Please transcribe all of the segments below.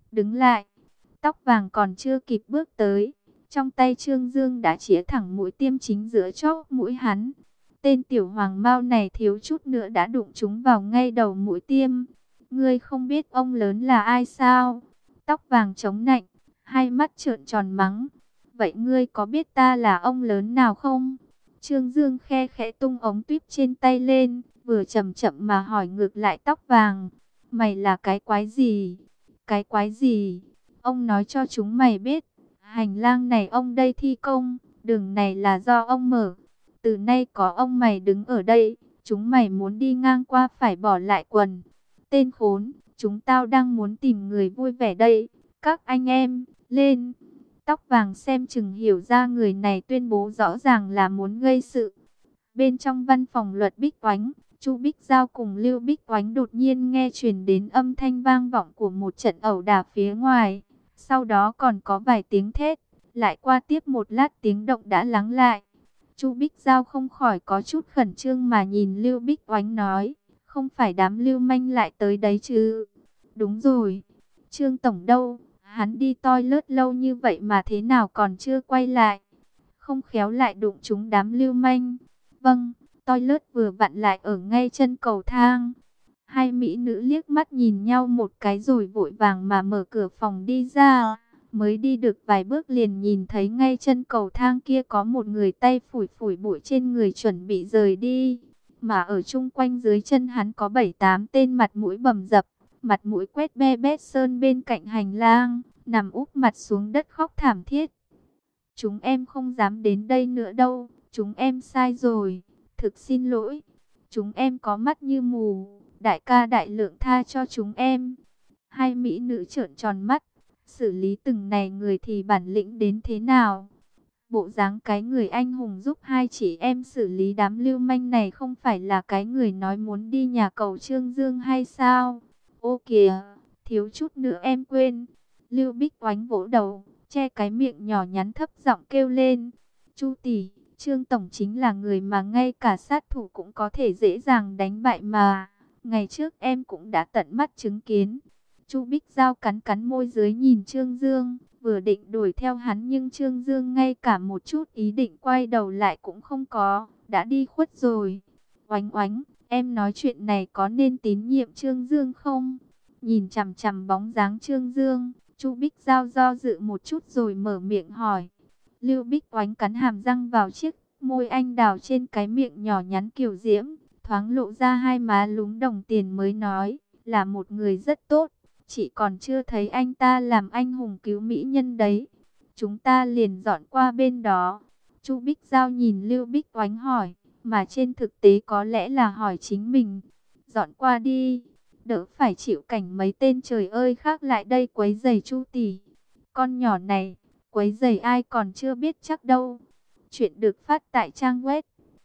đứng lại. Tóc vàng còn chưa kịp bước tới, trong tay Trương Dương đã chĩa thẳng mũi tiêm chính giữa chóp mũi hắn. Tên tiểu hoàng mao này thiếu chút nữa đã đụng trúng vào ngay đầu mũi tiêm. Ngươi không biết ông lớn là ai sao? Tóc vàng chống nạnh, hai mắt trợn tròn mắng. Vậy ngươi có biết ta là ông lớn nào không? Trương Dương khe khẽ tung ống tuyếp trên tay lên, vừa chậm chậm mà hỏi ngược lại tóc vàng. Mày là cái quái gì? Cái quái gì? Ông nói cho chúng mày biết. Hành lang này ông đây thi công, đường này là do ông mở. Từ nay có ông mày đứng ở đây, chúng mày muốn đi ngang qua phải bỏ lại quần. Tên khốn, chúng tao đang muốn tìm người vui vẻ đây. Các anh em, lên. Tóc vàng xem chừng hiểu ra người này tuyên bố rõ ràng là muốn gây sự. Bên trong văn phòng Luật Bích Oánh, Chu Bích Giao cùng Lưu Bích Oánh đột nhiên nghe truyền đến âm thanh vang vọng của một trận ẩu đả phía ngoài. Sau đó còn có vài tiếng thét, lại qua tiếp một lát tiếng động đã lắng lại. Chu Bích Giao không khỏi có chút khẩn trương mà nhìn Lưu Bích Oánh nói, không phải đám lưu manh lại tới đấy chứ? Đúng rồi, Trương Tổng đâu? Hắn đi toilet lâu như vậy mà thế nào còn chưa quay lại? Không khéo lại đụng trúng đám lưu manh. Vâng, toilet vừa vặn lại ở ngay chân cầu thang. Hai mỹ nữ liếc mắt nhìn nhau một cái rồi vội vàng mà mở cửa phòng đi ra. Mới đi được vài bước liền nhìn thấy ngay chân cầu thang kia có một người tay phủi phủi bụi trên người chuẩn bị rời đi. Mà ở chung quanh dưới chân hắn có 7-8 tên mặt mũi bầm dập, mặt mũi quét be bét sơn bên cạnh hành lang, nằm úp mặt xuống đất khóc thảm thiết. Chúng em không dám đến đây nữa đâu, chúng em sai rồi, thực xin lỗi. Chúng em có mắt như mù, đại ca đại lượng tha cho chúng em. Hai mỹ nữ trợn tròn mắt, xử lý từng này người thì bản lĩnh đến thế nào? Bộ dáng cái người anh hùng giúp hai chị em xử lý đám lưu manh này không phải là cái người nói muốn đi nhà cầu Trương Dương hay sao? Ô kìa, thiếu chút nữa em quên. Lưu Bích Oánh vỗ đầu, che cái miệng nhỏ nhắn thấp giọng kêu lên. Chu tỷ, Trương Tổng chính là người mà ngay cả sát thủ cũng có thể dễ dàng đánh bại mà. Ngày trước em cũng đã tận mắt chứng kiến. Chu Bích Giao cắn cắn môi dưới nhìn Trương Dương, vừa định đuổi theo hắn nhưng Trương Dương ngay cả một chút ý định quay đầu lại cũng không có, đã đi khuất rồi. Oánh oánh, em nói chuyện này có nên tín nhiệm Trương Dương không? Nhìn chằm chằm bóng dáng Trương Dương, Chu Bích Giao do dự một chút rồi mở miệng hỏi. Lưu Bích Oánh cắn hàm răng vào chiếc môi anh đào trên cái miệng nhỏ nhắn kiều diễm, thoáng lộ ra hai má lúm đồng tiền mới nói, là một người rất tốt. Chị còn chưa thấy anh ta làm anh hùng cứu mỹ nhân đấy. Chúng ta liền dọn qua bên đó. Chu Bích Giao nhìn Lưu Bích Oánh hỏi, mà trên thực tế có lẽ là hỏi chính mình. Dọn qua đi, đỡ phải chịu cảnh mấy tên trời ơi khác lại đây quấy rầy Chu tỷ. Con nhỏ này, quấy rầy ai còn chưa biết chắc đâu. Chuyện được phát tại trang web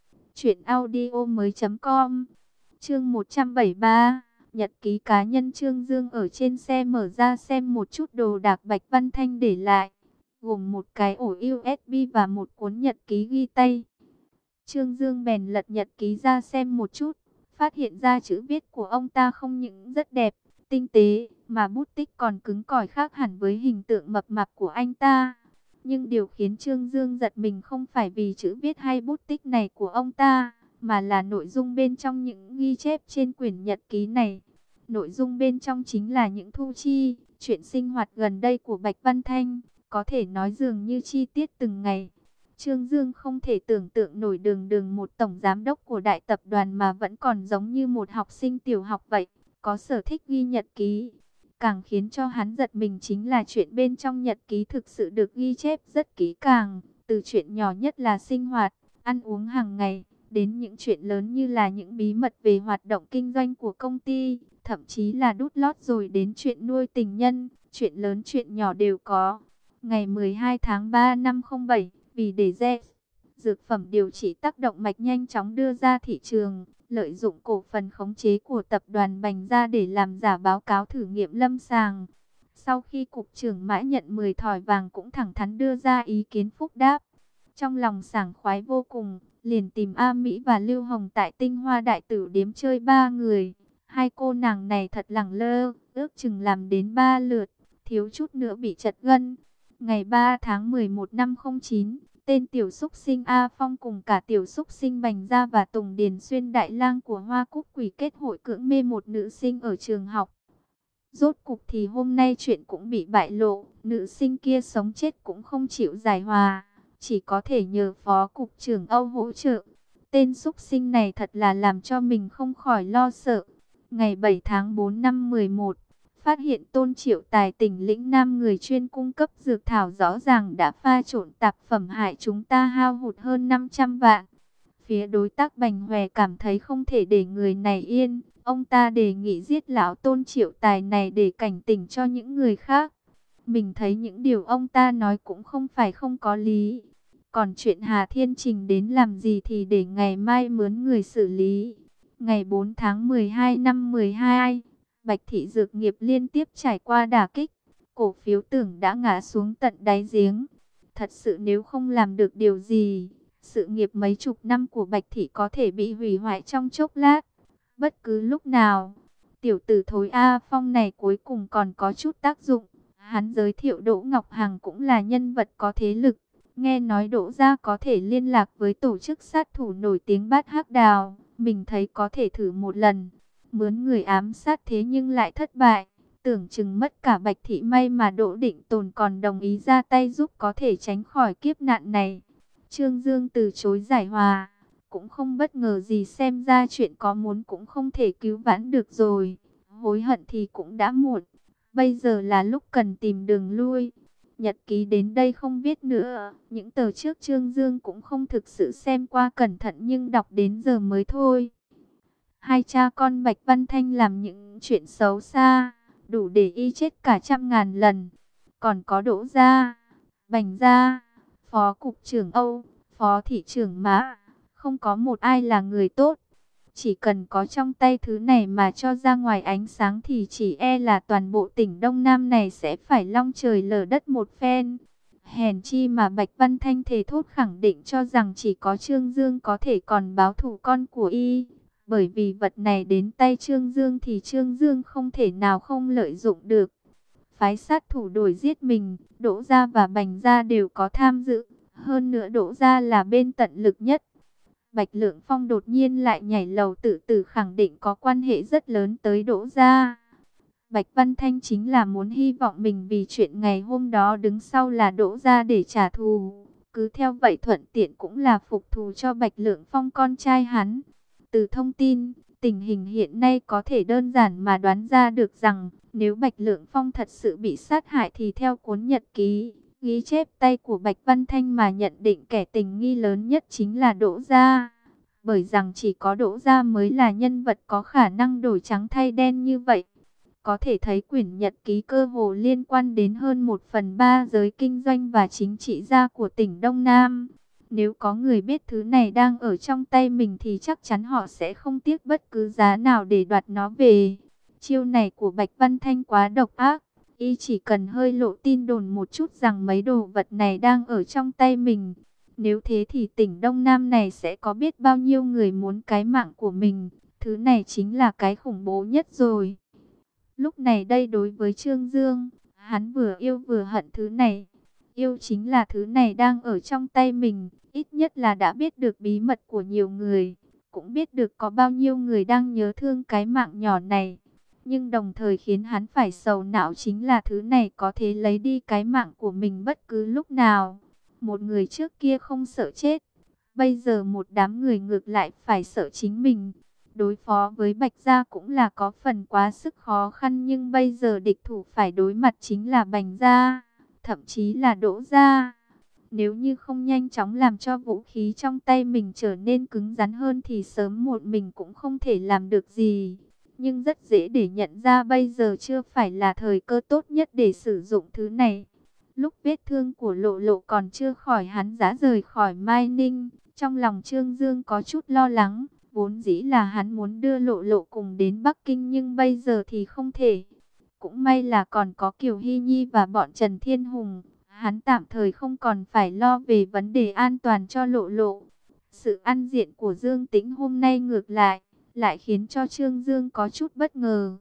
truyệnaudiomoi.com. Chương 173. Nhật ký cá nhân. Trương Dương ở trên xe mở ra xem một chút đồ đạc Bạch Văn Thanh để lại, gồm một cái ổ USB và một cuốn nhật ký ghi tay. Trương Dương bèn lật nhật ký ra xem một chút, phát hiện ra chữ viết của ông ta không những rất đẹp, tinh tế, mà bút tích còn cứng cỏi khác hẳn với hình tượng mập mạp của anh ta. Nhưng điều khiến Trương Dương giật mình không phải vì chữ viết hay bút tích này của ông ta, mà là nội dung bên trong những ghi chép trên quyển nhật ký này. Nội dung bên trong chính là những thu chi, chuyện sinh hoạt gần đây của Bạch Văn Thanh, có thể nói dường như chi tiết từng ngày. Trương Dương không thể tưởng tượng nổi đường đường một tổng giám đốc của đại tập đoàn mà vẫn còn giống như một học sinh tiểu học vậy, có sở thích ghi nhật ký. Càng khiến cho hắn giật mình chính là chuyện bên trong nhật ký thực sự được ghi chép rất kỹ càng, từ chuyện nhỏ nhất là sinh hoạt, ăn uống hàng ngày, đến những chuyện lớn như là những bí mật về hoạt động kinh doanh của công ty, thậm chí là đút lót rồi đến chuyện nuôi tình nhân, chuyện lớn chuyện nhỏ đều có. Ngày 12 tháng 3 năm 07, vì để dược phẩm điều trị tác động mạch nhanh chóng đưa ra thị trường, lợi dụng cổ phần khống chế của tập đoàn Bành Gia để làm giả báo cáo thử nghiệm lâm sàng. Sau khi Cục trưởng Mã nhận 10 thỏi vàng cũng thẳng thắn đưa ra ý kiến phúc đáp. Trong lòng sảng khoái vô cùng, liền tìm A Mỹ và Lưu Hồng tại Tinh Hoa Đại Tử điếm chơi 3 người. Hai cô nàng này thật lẳng lơ, ước chừng làm đến 3 lượt. thiếu chút nữa bị trật gân. Ngày 3 tháng 11 năm 09, tên tiểu xúc sinh A Phong cùng cả tiểu xúc sinh Bành Gia và Tùng Điền Xuyên đại lang của Hoa Cúc Quỷ kết hội cưỡng mê một nữ sinh ở trường học. Rốt cục thì hôm nay chuyện cũng bị bại lộ, nữ sinh kia sống chết cũng không chịu giải hòa, chỉ có thể nhờ phó cục trưởng Âu hỗ trợ. Tên xúc sinh này thật là làm cho mình không khỏi lo sợ. Ngày 7 tháng 4 năm 11, phát hiện Tôn Triệu Tài tỉnh lĩnh Nam người chuyên cung cấp dược thảo rõ ràng đã pha trộn tạp phẩm hại chúng ta hao hụt hơn 500 vạn. Phía đối tác Bành Hòe cảm thấy không thể để người này yên. Ông ta đề nghị giết lão Tôn Triệu Tài này để cảnh tỉnh cho những người khác. Mình thấy những điều ông ta nói cũng không phải không có lý. Còn chuyện Hà Thiên Trình đến làm gì thì để ngày mai mướn người xử lý. Ngày 4 tháng 12 năm 12, Bạch Thị Dược Nghiệp liên tiếp trải qua đả kích. Cổ phiếu tưởng đã ngã xuống tận đáy giếng. Thật sự nếu không làm được điều gì, sự nghiệp mấy chục năm của Bạch Thị có thể bị hủy hoại trong chốc lát. Bất cứ lúc nào, tiểu tử thối A Phong này cuối cùng còn có chút tác dụng. Hắn giới thiệu Đỗ Ngọc Hằng cũng là nhân vật có thế lực. Nghe nói Đỗ gia có thể liên lạc với tổ chức sát thủ nổi tiếng Bát Hắc Đào. Mình thấy có thể thử một lần. Mướn người ám sát thế nhưng lại thất bại. Tưởng chừng mất cả Bạch Thị, may mà Đỗ Định Tồn còn đồng ý ra tay giúp có thể tránh khỏi kiếp nạn này. Trương Dương từ chối giải hòa. Cũng không bất ngờ gì, xem ra chuyện có muốn cũng không thể cứu vãn được rồi. Hối hận thì cũng đã muộn. Bây giờ là lúc cần tìm đường lui. Nhật ký đến đây không viết nữa. Những tờ trước Trương Dương cũng không thực sự xem qua cẩn thận nhưng đọc đến giờ mới thôi. Hai cha con Bạch Văn Thanh làm những chuyện xấu xa, đủ để y chết cả 100.000 lần. Còn có Đỗ gia, Bành gia, phó cục trưởng Âu, phó thị trưởng Mã, không có một ai là người tốt. Chỉ cần có trong tay thứ này mà cho ra ngoài ánh sáng thì chỉ e là toàn bộ tỉnh Đông Nam này sẽ phải long trời lở đất một phen. Hèn chi mà Bạch Văn Thanh thề thốt khẳng định cho rằng chỉ có Trương Dương có thể còn báo thù con của y. Bởi vì vật này đến tay Trương Dương thì Trương Dương không thể nào không lợi dụng được. Phái sát thủ đuổi giết mình, Đỗ gia và Bành gia đều có tham dự. Hơn nữa Đỗ gia là bên tận lực nhất. Bạch Lượng Phong đột nhiên lại nhảy lầu tự tử khẳng định có quan hệ rất lớn tới Đỗ gia. Bạch Văn Thanh chính là muốn hy vọng mình vì chuyện ngày hôm đó đứng sau là Đỗ gia để trả thù. Cứ theo vậy thuận tiện cũng là phục thù cho Bạch Lượng Phong con trai hắn. Từ thông tin, tình hình hiện nay có thể đơn giản mà đoán ra được rằng nếu Bạch Lượng Phong thật sự bị sát hại thì theo cuốn nhật ký, ghi chép tay của Bạch Văn Thanh mà nhận định kẻ tình nghi lớn nhất chính là Đỗ gia. Bởi rằng chỉ có Đỗ gia mới là nhân vật có khả năng đổi trắng thay đen như vậy. Có thể thấy quyển nhật ký cơ hồ liên quan đến hơn 1/3 giới kinh doanh và chính trị gia của tỉnh Đông Nam. Nếu có người biết thứ này đang ở trong tay mình thì chắc chắn họ sẽ không tiếc bất cứ giá nào để đoạt nó về. Chiêu này của Bạch Văn Thanh quá độc ác. Y chỉ cần hơi lộ tin đồn một chút rằng mấy đồ vật này đang ở trong tay mình. Nếu thế thì tỉnh Đông Nam này sẽ có biết bao nhiêu người muốn cái mạng của mình. Thứ này chính là cái khủng bố nhất rồi. Lúc này đây đối với Trương Dương, hắn vừa yêu vừa hận thứ này. Yêu chính là thứ này đang ở trong tay mình, ít nhất là đã biết được bí mật của nhiều người, cũng biết được có bao nhiêu người đang nhớ thương cái mạng nhỏ này. Nhưng đồng thời khiến hắn phải sầu não chính là thứ này có thể lấy đi cái mạng của mình bất cứ lúc nào. Một người trước kia không sợ chết, bây giờ một đám người ngược lại phải sợ chính mình. Đối phó với Bạch Gia cũng là có phần quá sức khó khăn, nhưng bây giờ địch thủ phải đối mặt chính là Bành Gia, thậm chí là Đỗ gia. Nếu như không nhanh chóng làm cho vũ khí trong tay mình trở nên cứng rắn hơn thì sớm muộn mình cũng không thể làm được gì. Nhưng rất dễ để nhận ra bây giờ chưa phải là thời cơ tốt nhất để sử dụng thứ này. Lúc vết thương của Lộ Lộ còn chưa khỏi, hắn đã rời khỏi Mai Ninh. Trong lòng Trương Dương có chút lo lắng. Vốn dĩ là hắn muốn đưa Lộ Lộ cùng đến Bắc Kinh nhưng bây giờ thì không thể. Cũng may là còn có Kiều Hy Nhi và bọn Trần Thiên Hùng. Hắn tạm thời không còn phải lo về vấn đề an toàn cho Lộ Lộ. Sự ăn diện của Dương Tĩnh hôm nay ngược lại khiến cho Trương Dương có chút bất ngờ.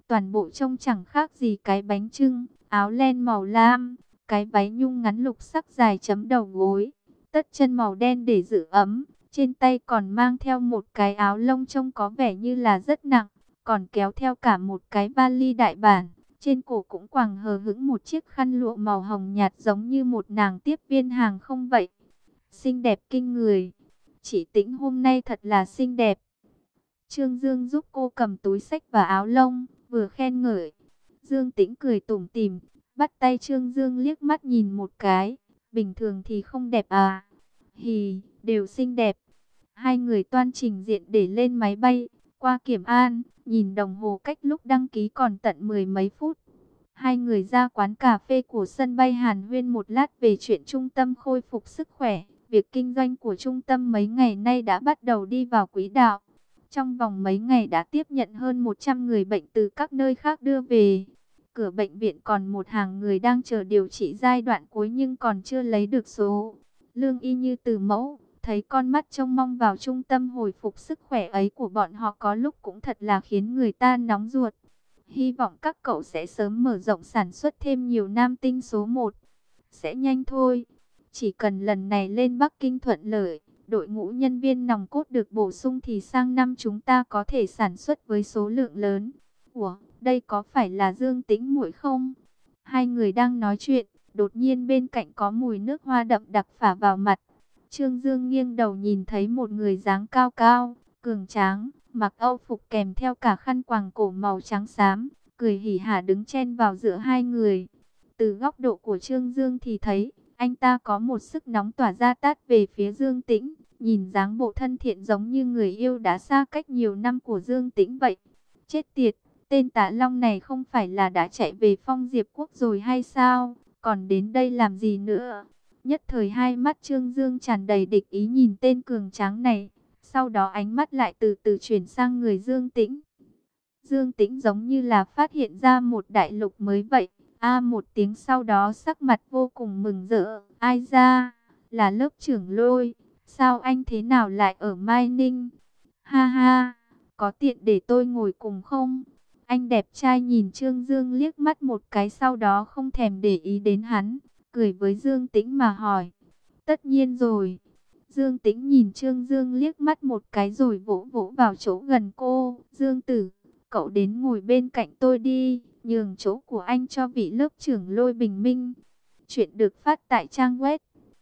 toàn bộ trông chẳng khác gì cái bánh chưng, áo len màu lam, cái váy nhung ngắn lục sắc dài chấm đầu gối, tất chân màu đen để giữ ấm, trên tay còn mang theo một cái áo lông trông có vẻ như là rất nặng, còn kéo theo cả một cái vali đại bản, trên cổ cũng quàng hờ hững một chiếc khăn lụa màu hồng nhạt giống như một nàng tiếp viên hàng không vậy. Xinh đẹp kinh người. Chị Tĩnh hôm nay thật là xinh đẹp. Trương Dương giúp cô cầm túi xách và áo lông, vừa khen ngợi. Dương Tĩnh cười tủm tỉm, bắt tay Trương Dương liếc mắt nhìn một cái. Bình thường thì không đẹp à? Hì, đều xinh đẹp. Hai người toan trình diện để lên máy bay, qua kiểm an, nhìn đồng hồ cách lúc đăng ký còn tận mười mấy phút. Hai người ra quán cà phê của sân bay hàn huyên một lát về chuyện trung tâm khôi phục sức khỏe. Việc kinh doanh của trung tâm mấy ngày nay đã bắt đầu đi vào quỹ đạo. Trong vòng mấy ngày đã tiếp nhận hơn 100 người bệnh từ các nơi khác đưa về. Cửa bệnh viện còn một hàng người đang chờ điều trị giai đoạn cuối nhưng còn chưa lấy được số. Lương y như từ mẫu, thấy con mắt trông mong vào trung tâm hồi phục sức khỏe ấy của bọn họ có lúc cũng thật là khiến người ta nóng ruột. Hy vọng các cậu sẽ sớm mở rộng sản xuất thêm nhiều nam tinh số 1. Sẽ nhanh thôi. Chỉ cần lần này lên Bắc Kinh thuận lợi, đội ngũ nhân viên nòng cốt được bổ sung thì sang năm chúng ta có thể sản xuất với số lượng lớn. Ủa, đây có phải là Dương Tĩnh muội không? Hai người đang nói chuyện, đột nhiên bên cạnh có mùi nước hoa đậm đặc phả vào mặt. Trương Dương nghiêng đầu nhìn thấy một người dáng cao cao, cường tráng, mặc âu phục kèm theo cả khăn quàng cổ màu trắng xám, cười hỉ hả đứng chen vào giữa hai người. Từ góc độ của Trương Dương thì thấy, anh ta có một sức nóng tỏa ra tát về phía Dương Tĩnh, nhìn dáng bộ thân thiện giống như người yêu đã xa cách nhiều năm của Dương Tĩnh vậy. Chết tiệt, tên Tạ Long này không phải là đã chạy về Phong Diệp Quốc rồi hay sao, còn đến đây làm gì nữa? Nhất thời hai mắt Trương Dương tràn đầy địch ý nhìn tên cường tráng này, sau đó ánh mắt lại từ từ chuyển sang người Dương Tĩnh. Dương Tĩnh giống như là phát hiện ra một đại lục mới vậy. Một tiếng sau đó sắc mặt vô cùng mừng rỡ. Ai ra, là lớp trưởng Lôi. Sao anh thế nào lại ở Mai Ninh? Ha ha, có tiện để tôi ngồi cùng không? Anh đẹp trai nhìn Trương Dương liếc mắt một cái sau đó không thèm để ý đến hắn. Cười với Dương Tĩnh mà hỏi. Tất nhiên rồi. Dương Tĩnh nhìn Trương Dương liếc mắt một cái rồi vỗ vỗ vào chỗ gần cô. Dương Tử, cậu đến ngồi bên cạnh tôi đi, nhường chỗ của anh cho vị lớp trưởng Lôi Bình Minh. Chuyện được phát tại trang web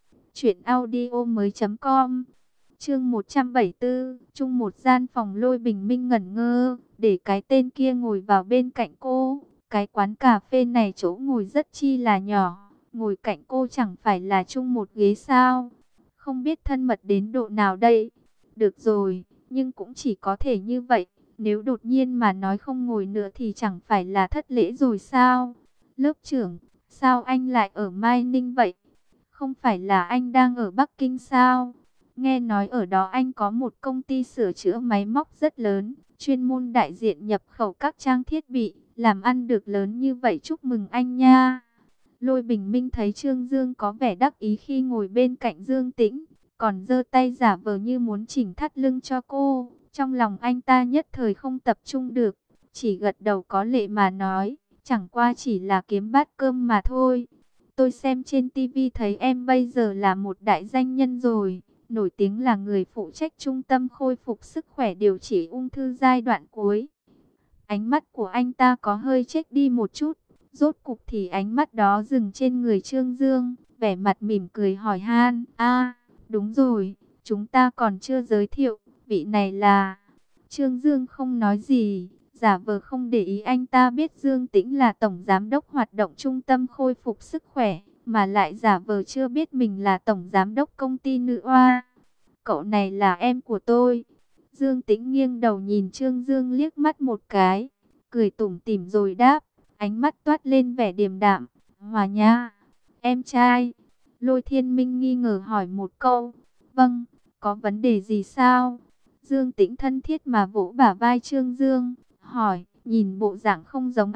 truyệnaudiomoi.com. Chương 174, chung một gian phòng. Lôi Bình Minh ngẩn ngơ, để cái tên kia ngồi vào bên cạnh cô. Cái quán cà phê này chỗ ngồi rất chi là nhỏ, ngồi cạnh cô chẳng phải là chung một ghế sao? Không biết thân mật đến độ nào đây. Được rồi, nhưng cũng chỉ có thể như vậy. Nếu đột nhiên mà nói không ngồi nữa thì chẳng phải là thất lễ rồi sao? Lớp trưởng, sao anh lại ở Mai Ninh vậy? Không phải là anh đang ở Bắc Kinh sao? Nghe nói ở đó anh có một công ty sửa chữa máy móc rất lớn, chuyên môn đại diện nhập khẩu các trang thiết bị, làm ăn được lớn như vậy, chúc mừng anh nha. Lôi Bình Minh thấy Trương Dương có vẻ đắc ý khi ngồi bên cạnh Dương Tĩnh, còn giơ tay giả vờ như muốn chỉnh thắt lưng cho cô. Trong lòng anh ta nhất thời không tập trung được, chỉ gật đầu có lệ mà nói, chẳng qua chỉ là kiếm bát cơm mà thôi. Tôi xem trên tivi thấy em bây giờ là một đại danh nhân rồi, nổi tiếng là người phụ trách trung tâm khôi phục sức khỏe điều trị ung thư giai đoạn cuối. Ánh mắt của anh ta có hơi chết đi một chút, rốt cục thì ánh mắt đó dừng trên người Trương Dương, vẻ mặt mỉm cười hỏi han, đúng rồi, chúng ta còn chưa giới thiệu. Vị này là... Trương Dương không nói gì, giả vờ không để ý. Anh ta biết Dương Tĩnh là tổng giám đốc hoạt động trung tâm khôi phục sức khỏe, mà lại giả vờ chưa biết mình là tổng giám đốc công ty nữ oa. Cậu này là em của tôi. Dương Tĩnh nghiêng đầu nhìn Trương Dương liếc mắt một cái, cười tủm tỉm rồi đáp, ánh mắt toát lên vẻ điềm đạm, Hòa nha, em trai. Lôi Thiên Minh nghi ngờ hỏi một câu, vâng, có vấn đề gì sao? Dương Tĩnh thân thiết mà vỗ bả vai Trương Dương, hỏi, nhìn bộ dạng không giống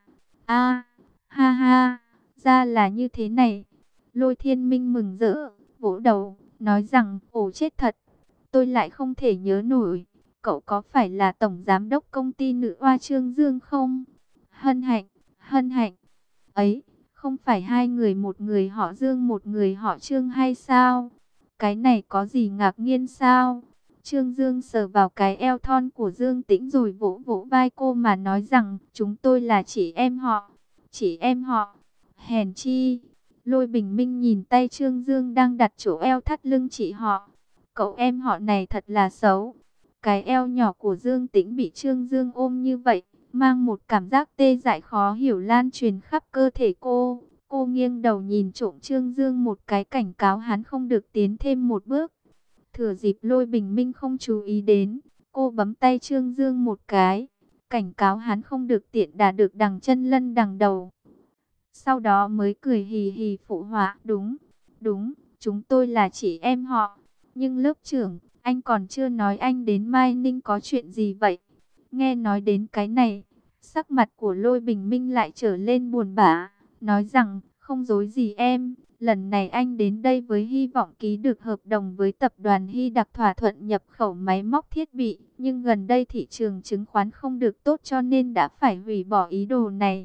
ha ha, ra là như thế này. Lôi Thiên Minh mừng rỡ, vỗ đầu, nói rằng, ồ chết thật, tôi lại không thể nhớ nổi, cậu có phải là tổng giám đốc công ty nữ oa Trương Dương không? Hân Hạnh. Ấy, không phải hai người, một người họ Dương một người họ Trương hay sao? Cái này có gì ngạc nhiên sao? Trương Dương sờ vào cái eo thon của Dương Tĩnh rồi vỗ vỗ vai cô mà nói rằng chúng tôi là chị em họ. Chị em họ? Hèn chi. Lôi Bình Minh nhìn tay Trương Dương đang đặt chỗ eo thắt lưng chị họ. Cậu em họ này thật là xấu. Cái eo nhỏ của Dương Tĩnh bị Trương Dương ôm như vậy, mang một cảm giác tê dại khó hiểu lan truyền khắp cơ thể cô. Cô nghiêng đầu nhìn trộm Trương Dương một cái, cảnh cáo hắn không được tiến thêm một bước. Thừa dịp Lôi Bình Minh không chú ý đến, cô bấm tay Trương Dương một cái, cảnh cáo hắn không được tiện đà được đằng chân lân đằng đầu. Sau đó mới cười hì hì phụ họa, đúng, đúng, chúng tôi là chị em họ. Nhưng lớp trưởng, anh còn chưa nói anh đến Mai Ninh có chuyện gì vậy? Nghe nói đến cái này, sắc mặt của Lôi Bình Minh lại trở lên buồn bã, nói rằng, không dối gì em, lần này anh đến đây với hy vọng ký được hợp đồng với tập đoàn Hy Đặc, thỏa thuận nhập khẩu máy móc thiết bị, nhưng gần đây thị trường chứng khoán không được tốt cho nên đã phải hủy bỏ ý đồ này.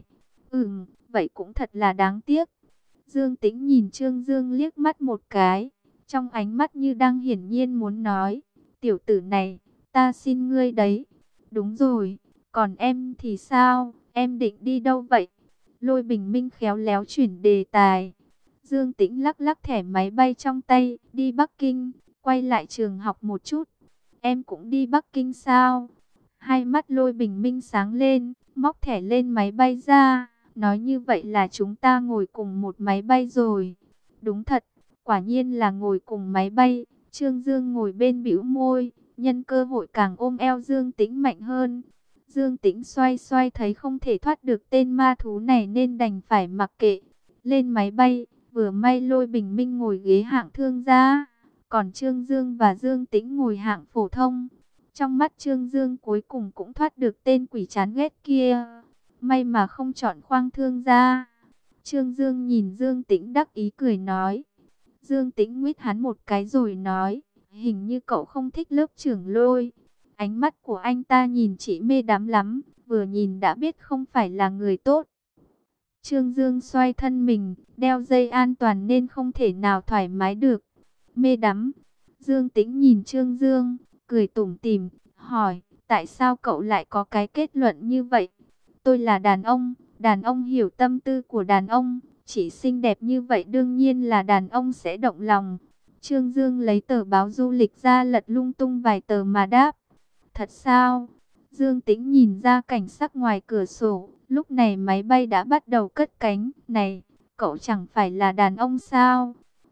Vậy cũng thật là đáng tiếc. Dương Tĩnh nhìn Trương Dương liếc mắt một cái, trong ánh mắt như đang hiển nhiên muốn nói, tiểu tử này, ta xin ngươi đấy. Đúng rồi, còn em thì sao, em định đi đâu vậy? Lôi Bình Minh khéo léo chuyển đề tài. Dương Tĩnh lắc lắc thẻ máy bay trong tay, đi Bắc Kinh, quay lại trường học một chút. Em cũng đi Bắc Kinh sao? Hai mắt Lôi Bình Minh sáng lên, móc thẻ lên máy bay ra. Nói như vậy là chúng ta ngồi cùng một máy bay rồi. Đúng thật, quả nhiên là ngồi cùng máy bay. Trương Dương ngồi bên bĩu môi, nhân cơ hội càng ôm eo Dương Tĩnh mạnh hơn. Dương Tĩnh xoay xoay thấy không thể thoát được tên ma thú này nên đành phải mặc kệ. Lên máy bay, vừa may Lôi Bình Minh ngồi ghế hạng thương gia, còn Trương Dương và Dương Tĩnh ngồi hạng phổ thông. Trong mắt Trương Dương cuối cùng cũng thoát được tên quỷ chán ghét kia. May mà không chọn khoang thương gia. Trương Dương nhìn Dương Tĩnh đắc ý cười nói. Dương Tĩnh nguyết hắn một cái rồi nói, hình như cậu không thích lớp trưởng Lôi. Ánh mắt của anh ta nhìn chị mê đắm lắm, vừa nhìn đã biết không phải là người tốt. Trương Dương xoay thân mình, đeo dây an toàn nên không thể nào thoải mái được. Mê đắm. Dương Tĩnh nhìn Trương Dương, cười tủm tỉm, hỏi, tại sao cậu lại có cái kết luận như vậy? Tôi là đàn ông hiểu tâm tư của đàn ông, chỉ xinh đẹp như vậy đương nhiên là đàn ông sẽ động lòng. Trương Dương lấy tờ báo du lịch ra lật lung tung vài tờ mà đáp. Thật sao? Dương Tĩnh nhìn ra cảnh sắc ngoài cửa sổ, lúc này máy bay đã bắt đầu cất cánh. Này, cậu chẳng phải là đàn ông sao?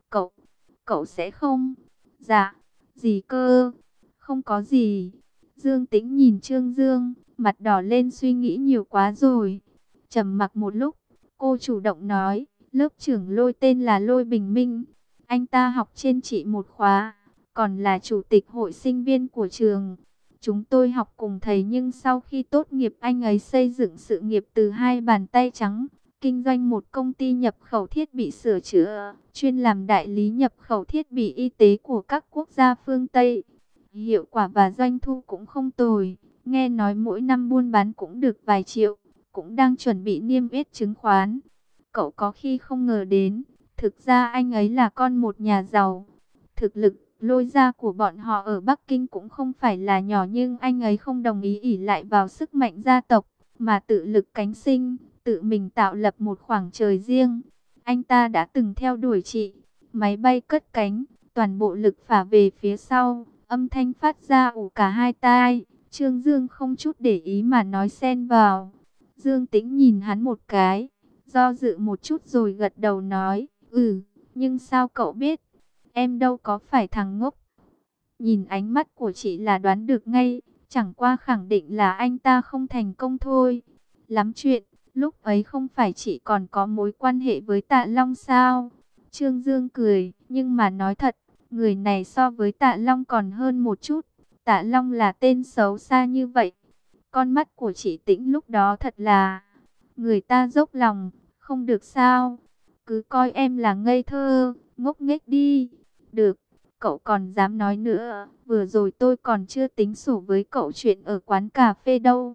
Cậu sẽ không? Dạ, gì cơ? Không có gì. Dương Tĩnh nhìn Trương Dương, mặt đỏ lên, suy nghĩ nhiều quá rồi. Trầm mặc một lúc, cô chủ động nói, lớp trưởng Lôi tên là Lôi Bình Minh. Anh ta học trên chị một khóa, còn là chủ tịch hội sinh viên của trường. Chúng tôi học cùng thầy nhưng sau khi tốt nghiệp anh ấy xây dựng sự nghiệp từ hai bàn tay trắng. Kinh doanh một công ty nhập khẩu thiết bị sửa chữa, chuyên làm đại lý nhập khẩu thiết bị y tế của các quốc gia phương Tây. Hiệu quả và doanh thu cũng không tồi, nghe nói mỗi năm buôn bán cũng được vài triệu, cũng đang chuẩn bị niêm yết chứng khoán. Cậu có khi không ngờ đến, thực ra anh ấy là con một nhà giàu. Thực lực Lôi gia của bọn họ ở Bắc Kinh cũng không phải là nhỏ, nhưng anh ấy không đồng ý ỷ lại vào sức mạnh gia tộc, mà tự lực cánh sinh, tự mình tạo lập một khoảng trời riêng. Anh ta đã từng theo đuổi chị. Máy bay cất cánh, toàn bộ lực phả về phía sau, âm thanh phát ra ù cả hai tai. Trương Dương không chút để ý mà nói xen vào. Dương Tĩnh nhìn hắn một cái, do dự một chút rồi gật đầu nói, nhưng sao cậu biết? Em đâu có phải thằng ngốc. Nhìn ánh mắt của chị là đoán được ngay, chẳng qua khẳng định là anh ta không thành công thôi. Lắm chuyện, lúc ấy không phải chị còn có mối quan hệ với Tạ Long sao? Trương Dương cười, nhưng mà nói thật, người này so với Tạ Long còn hơn một chút. Tạ Long là tên xấu xa như vậy. Con mắt của chị Tĩnh lúc đó thật là, người ta dốc lòng, không được sao? Cứ coi em là ngây thơ, ngốc nghếch đi. Được, cậu còn dám nói nữa, vừa rồi tôi còn chưa tính sổ với cậu chuyện ở quán cà phê đâu.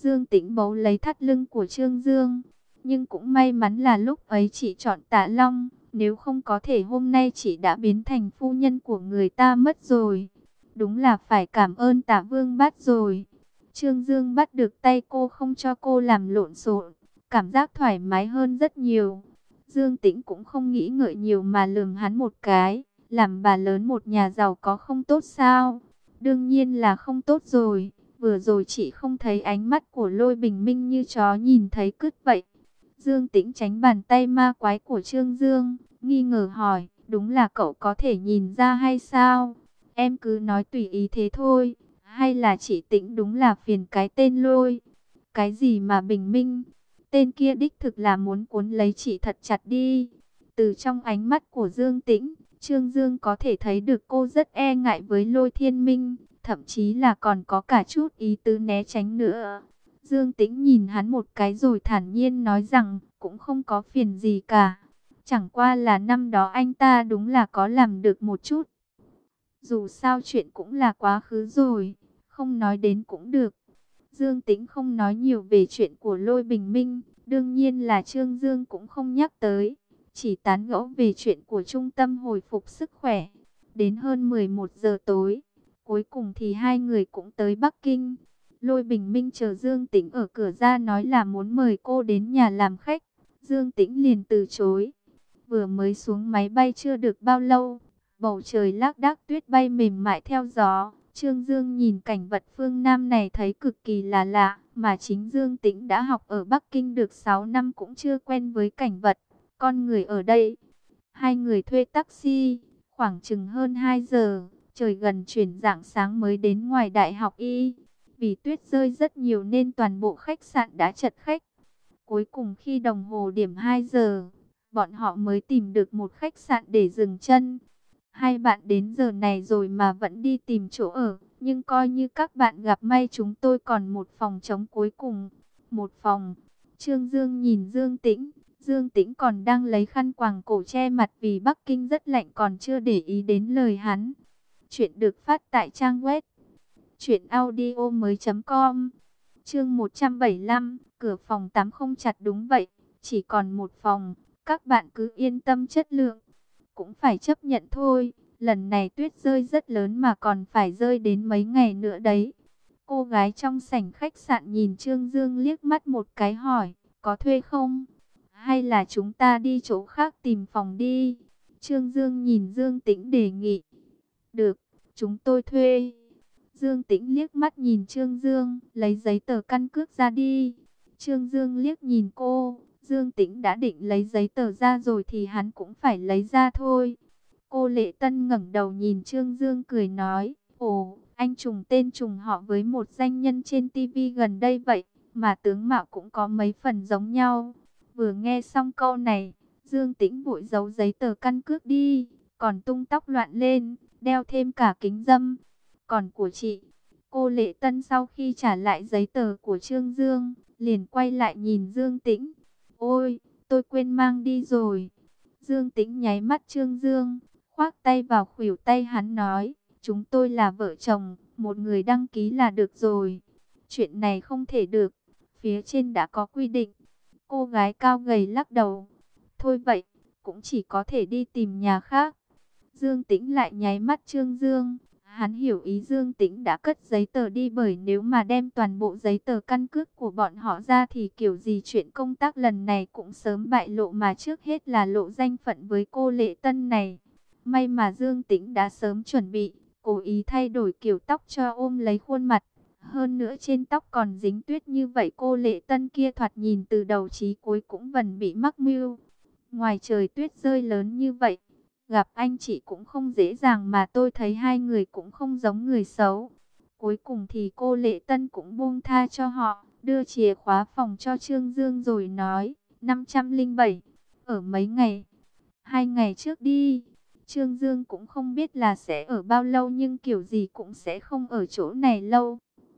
Dương Tĩnh bấu lấy thắt lưng của Trương Dương. Nhưng cũng may mắn là lúc ấy chị chọn Tạ Long. Nếu không có thể hôm nay chị đã biến thành phu nhân của người ta mất rồi. Đúng là phải cảm ơn Tạ Vương Bát rồi. Trương Dương bắt được tay cô không cho cô làm lộn xộn. Cảm giác thoải mái hơn rất nhiều. Dương Tĩnh cũng không nghĩ ngợi nhiều mà lườm hắn một cái. Làm bà lớn một nhà giàu có không tốt sao? Đương nhiên là không tốt rồi. Vừa rồi chị không thấy ánh mắt của Lôi Bình Minh như chó nhìn thấy cứt vậy. Dương Tĩnh tránh bàn tay ma quái của Trương Dương, nghi ngờ hỏi, đúng là cậu có thể nhìn ra hay sao? Em cứ nói tùy ý thế thôi, hay là chị Tĩnh đúng là phiền cái tên Lôi? Cái gì mà Bình Minh? Tên kia đích thực là muốn cuốn lấy chị thật chặt đi. Từ trong ánh mắt của Dương Tĩnh, Trương Dương có thể thấy được cô rất e ngại với Lôi Thiên Minh, thậm chí là còn có cả chút ý tứ né tránh nữa. Dương Tĩnh nhìn hắn một cái rồi thản nhiên nói rằng cũng không có phiền gì cả. Chẳng qua là năm đó anh ta đúng là có làm được một chút. Dù sao chuyện cũng là quá khứ rồi, không nói đến cũng được. Dương Tĩnh không nói nhiều về chuyện của Lôi Bình Minh, đương nhiên là Trương Dương cũng không nhắc tới. Chỉ tán gẫu về chuyện của trung tâm hồi phục sức khỏe. Đến hơn 11 giờ tối, cuối cùng thì hai người cũng tới Bắc Kinh. Lôi Bình Minh chờ Dương Tĩnh ở cửa ra nói là muốn mời cô đến nhà làm khách. Dương Tĩnh liền từ chối. Vừa mới xuống máy bay chưa được bao lâu, bầu trời lác đác tuyết bay mềm mại theo gió. Trương Dương nhìn cảnh vật phương Nam này thấy cực kỳ là lạ, mà chính Dương Tĩnh đã học ở Bắc Kinh được 6 năm cũng chưa quen với cảnh vật, con người ở đây. Hai người thuê taxi, khoảng chừng hơn 2 giờ, trời gần chuyển rạng sáng mới đến ngoài Đại học Y. Vì tuyết rơi rất nhiều nên toàn bộ khách sạn đã chật khách. Cuối cùng khi đồng hồ điểm 2 giờ, bọn họ mới tìm được một khách sạn để dừng chân. Hai bạn đến giờ này rồi mà vẫn đi tìm chỗ ở, nhưng coi như các bạn gặp may, chúng tôi còn một phòng trống cuối cùng. Một phòng. Trương Dương nhìn Dương Tĩnh. Dương Tĩnh còn đang lấy khăn quàng cổ che mặt vì Bắc Kinh rất lạnh còn chưa để ý đến lời hắn. Chuyện được phát tại trang web truyệnaudiomoi.com. Chương 175, cửa phòng tắm không chặt, đúng vậy, chỉ còn một phòng, các bạn cứ yên tâm, chất lượng cũng phải chấp nhận thôi. Lần này tuyết rơi rất lớn mà còn phải rơi đến mấy ngày nữa đấy. Cô gái trong sảnh khách sạn nhìn Trương Dương liếc mắt một cái hỏi, có thuê không? Hay là chúng ta đi chỗ khác tìm phòng đi? Trương Dương nhìn Dương Tĩnh đề nghị. Được, chúng tôi thuê. Dương Tĩnh liếc mắt nhìn Trương Dương, lấy giấy tờ căn cước ra đi. Trương Dương liếc nhìn cô, Dương Tĩnh đã định lấy giấy tờ ra rồi thì hắn cũng phải lấy ra thôi. Cô Lệ Tân ngẩng đầu nhìn Trương Dương cười nói, ồ, anh trùng tên trùng họ với một danh nhân trên TV gần đây vậy, mà tướng mạo cũng có mấy phần giống nhau. Vừa nghe xong câu này, Dương Tĩnh vội giấu giấy tờ căn cước đi, còn tung tóc loạn lên, đeo thêm cả kính râm. Còn của chị, cô Lệ Tân sau khi trả lại giấy tờ của Trương Dương, liền quay lại nhìn Dương Tĩnh. Ôi, tôi quên mang đi rồi. Dương Tĩnh nháy mắt Trương Dương, khoác tay vào khuỷu tay hắn nói, chúng tôi là vợ chồng, một người đăng ký là được rồi. Chuyện này không thể được, phía trên đã có quy định. Cô gái cao gầy lắc đầu. Thôi vậy, cũng chỉ có thể đi tìm nhà khác. Dương Tĩnh lại nháy mắt Trương Dương. Hắn hiểu ý Dương Tĩnh đã cất giấy tờ đi, bởi nếu mà đem toàn bộ giấy tờ căn cước của bọn họ ra thì kiểu gì chuyện công tác lần này cũng sớm bại lộ, mà trước hết là lộ danh phận với cô Lệ Tân này. May mà Dương Tĩnh đã sớm chuẩn bị, cố ý thay đổi kiểu tóc cho ôm lấy khuôn mặt. Hơn nữa trên tóc còn dính tuyết như vậy, cô Lệ Tân kia thoạt nhìn từ đầu chí cuối cũng vẫn bị mắc mưu. Ngoài trời tuyết rơi lớn như vậy, gặp anh chị cũng không dễ dàng, mà tôi thấy hai người cũng không giống người xấu. Cuối cùng thì cô Lệ Tân cũng buông tha cho họ, đưa chìa khóa phòng cho Trương Dương rồi nói, 507, ở mấy ngày? 2 ngày trước đi. Trương Dương cũng không biết là sẽ ở bao lâu, nhưng kiểu gì cũng sẽ không ở chỗ này lâu.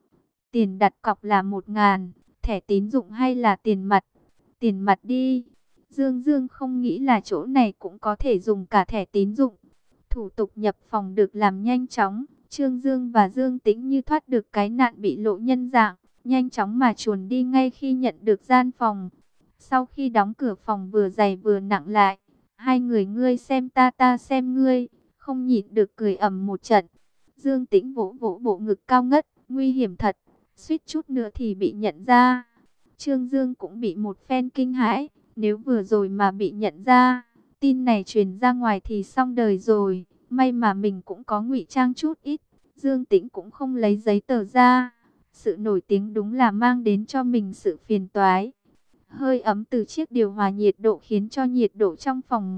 Tiền đặt cọc là 1.000, thẻ tín dụng hay là tiền mặt? Tiền mặt đi. Dương Dương không nghĩ là chỗ này cũng có thể dùng cả thẻ tín dụng. Thủ tục nhập phòng được làm nhanh chóng. Trương Dương và Dương Tĩnh như thoát được cái nạn bị lộ nhân dạng. nhanh chóng mà chuồn đi ngay khi nhận được gian phòng. Sau khi đóng cửa phòng vừa dày vừa nặng lại, hai người ngươi xem ta xem ngươi, không nhịn được cười ầm một trận. Dương Tĩnh vỗ vỗ bộ ngực cao ngất, nguy hiểm thật, suýt chút nữa thì bị nhận ra. Trương Dương cũng bị một phen kinh hãi, nếu vừa rồi mà bị nhận ra, tin này truyền ra ngoài thì xong đời rồi. May mà mình cũng có ngụy trang chút ít, Dương Tĩnh cũng không lấy giấy tờ ra. Sự nổi tiếng đúng là mang đến cho mình sự phiền toái. Hơi ấm từ chiếc điều hòa nhiệt độ khiến cho nhiệt độ trong phòng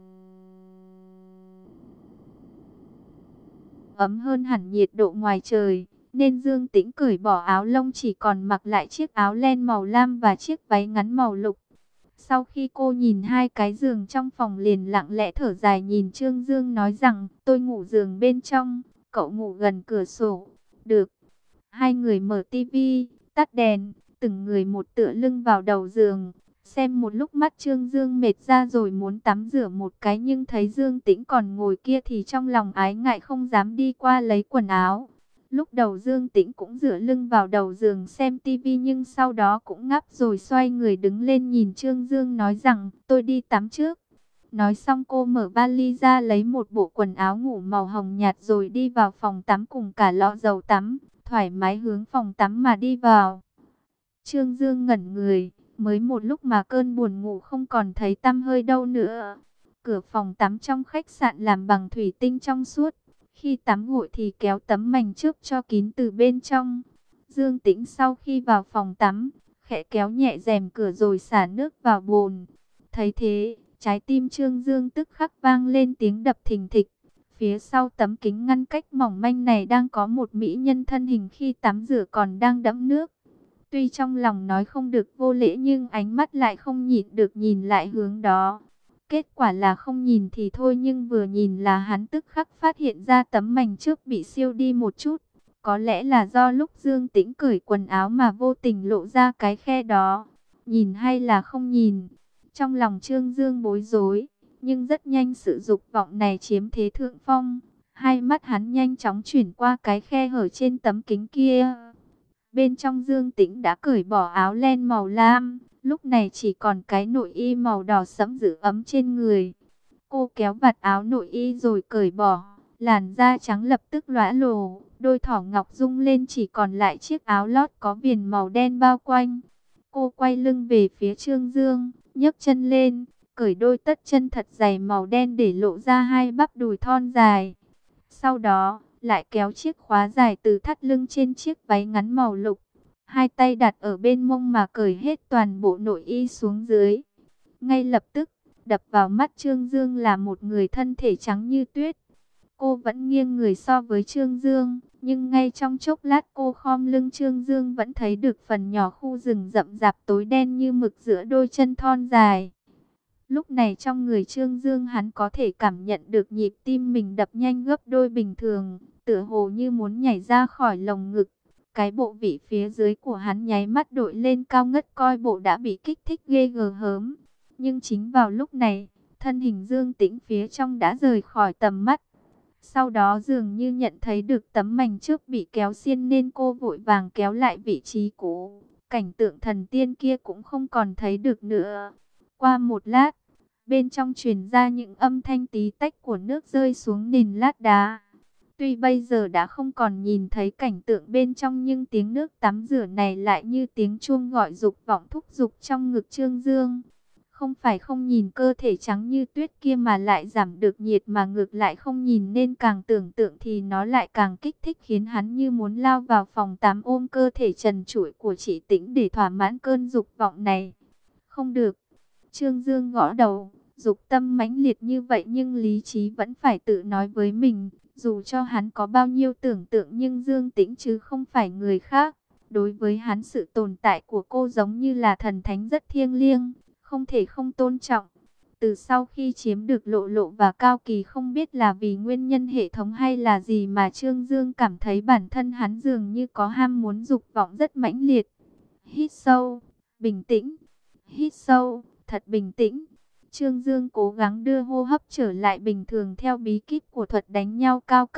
ấm hơn hẳn nhiệt độ ngoài trời, nên Dương Tĩnh cởi bỏ áo lông chỉ còn mặc lại chiếc áo len màu lam và chiếc váy ngắn màu lục. Sau khi cô nhìn hai cái giường trong phòng liền lặng lẽ thở dài nhìn Trương Dương nói rằng, tôi ngủ giường bên trong, cậu ngủ gần cửa sổ. Được. Hai người mở tivi, tắt đèn, từng người một tựa lưng vào đầu giường. Xem một lúc mắt Trương Dương mệt ra rồi muốn tắm rửa một cái, nhưng thấy Dương Tĩnh còn ngồi kia thì trong lòng ái ngại không dám đi qua lấy quần áo. Lúc đầu Dương Tĩnh cũng dựa lưng vào đầu giường xem tivi, nhưng sau đó cũng ngáp rồi xoay người đứng lên nhìn Trương Dương nói rằng, tôi đi tắm trước. Nói xong cô mở vali ra lấy một bộ quần áo ngủ màu hồng nhạt rồi đi vào phòng tắm cùng cả lọ dầu tắm, thoải mái hướng phòng tắm mà đi vào. Trương Dương ngẩn người, mới một lúc mà cơn buồn ngủ không còn thấy tăm hơi đâu nữa. Cửa phòng tắm trong khách sạn làm bằng thủy tinh trong suốt. Khi tắm gội thì kéo tấm mành trước cho kín từ bên trong. Dương Tĩnh sau khi vào phòng tắm, khẽ kéo nhẹ rèm cửa rồi xả nước vào bồn. Thấy thế, trái tim Trương Dương tức khắc vang lên tiếng đập thình thịch. Phía sau tấm kính ngăn cách mỏng manh này đang có một mỹ nhân thân hình khi tắm rửa còn đang đẫm nước. Tuy trong lòng nói không được vô lễ nhưng ánh mắt lại không nhịn được nhìn lại hướng đó. Kết quả là không nhìn thì thôi, nhưng vừa nhìn là hắn tức khắc phát hiện ra tấm mành trước bị siêu đi một chút. Có lẽ là do lúc Dương Tĩnh cởi quần áo mà vô tình lộ ra cái khe đó. Nhìn hay là không nhìn? Trong lòng Trương Dương bối rối, nhưng rất nhanh sự dục vọng này chiếm thế thượng phong. Hai mắt hắn nhanh chóng chuyển qua cái khe hở trên tấm kính kia. Bên trong Dương Tĩnh đã cởi bỏ áo len màu lam, lúc này chỉ còn cái nội y màu đỏ sẫm giữ ấm trên người. Cô kéo vạt áo nội y rồi cởi bỏ, làn da trắng lập tức lóa lồ, đôi thỏ ngọc rung lên chỉ còn lại chiếc áo lót có viền màu đen bao quanh. Cô quay lưng về phía Trương Dương, nhấc chân lên, cởi đôi tất chân thật dày màu đen để lộ ra hai bắp đùi thon dài. Sau đó, lại kéo chiếc khóa dài từ thắt lưng trên chiếc váy ngắn màu lục. Hai tay đặt ở bên mông mà cởi hết toàn bộ nội y xuống dưới. Ngay lập tức, đập vào mắt Trương Dương là một người thân thể trắng như tuyết. Cô vẫn nghiêng người so với Trương Dương, nhưng ngay trong chốc lát cô khom lưng Trương Dương vẫn thấy được phần nhỏ khu rừng rậm rạp tối đen như mực giữa đôi chân thon dài. Lúc này trong người Trương Dương hắn có thể cảm nhận được nhịp tim mình đập nhanh gấp đôi bình thường, tựa hồ như muốn nhảy ra khỏi lồng ngực. Cái bộ vị phía dưới của hắn nháy mắt đội lên cao ngất, coi bộ đã bị kích thích ghê gớm. Nhưng chính vào lúc này, thân hình Dương Tĩnh phía trong đã rời khỏi tầm mắt. Sau đó dường như nhận thấy được tấm mành trước bị kéo xiên nên cô vội vàng kéo lại vị trí cũ. Cảnh tượng thần tiên kia cũng không còn thấy được nữa. Qua một lát, bên trong truyền ra những âm thanh tí tách của nước rơi xuống nền lát đá. Tuy bây giờ đã không còn nhìn thấy cảnh tượng bên trong, nhưng tiếng nước tắm rửa này lại như tiếng chuông gọi dục vọng thúc giục trong ngực Trương Dương. Không phải không nhìn cơ thể trắng như tuyết kia mà lại giảm được nhiệt, mà ngược lại không nhìn nên càng tưởng tượng thì nó lại càng kích thích, khiến hắn như muốn lao vào phòng tắm ôm cơ thể trần trụi của chị Tĩnh để thỏa mãn cơn dục vọng này. Không được. Trương Dương gõ đầu, dục tâm mãnh liệt như vậy nhưng lý trí vẫn phải tự nói với mình, dù cho hắn có bao nhiêu tưởng tượng nhưng Dương Tĩnh chứ không phải người khác. Đối với hắn sự tồn tại của cô giống như là thần thánh rất thiêng liêng, không thể không tôn trọng. Từ sau khi chiếm được Lộ Lộ và Cao Kỳ, không biết là vì nguyên nhân hệ thống hay là gì mà Trương Dương cảm thấy bản thân hắn dường như có ham muốn dục vọng rất mãnh liệt. Hít sâu, bình tĩnh, hít sâu, thật bình tĩnh. Trương Dương cố gắng đưa hô hấp trở lại bình thường theo bí kíp của thuật đánh nhau cao cấp.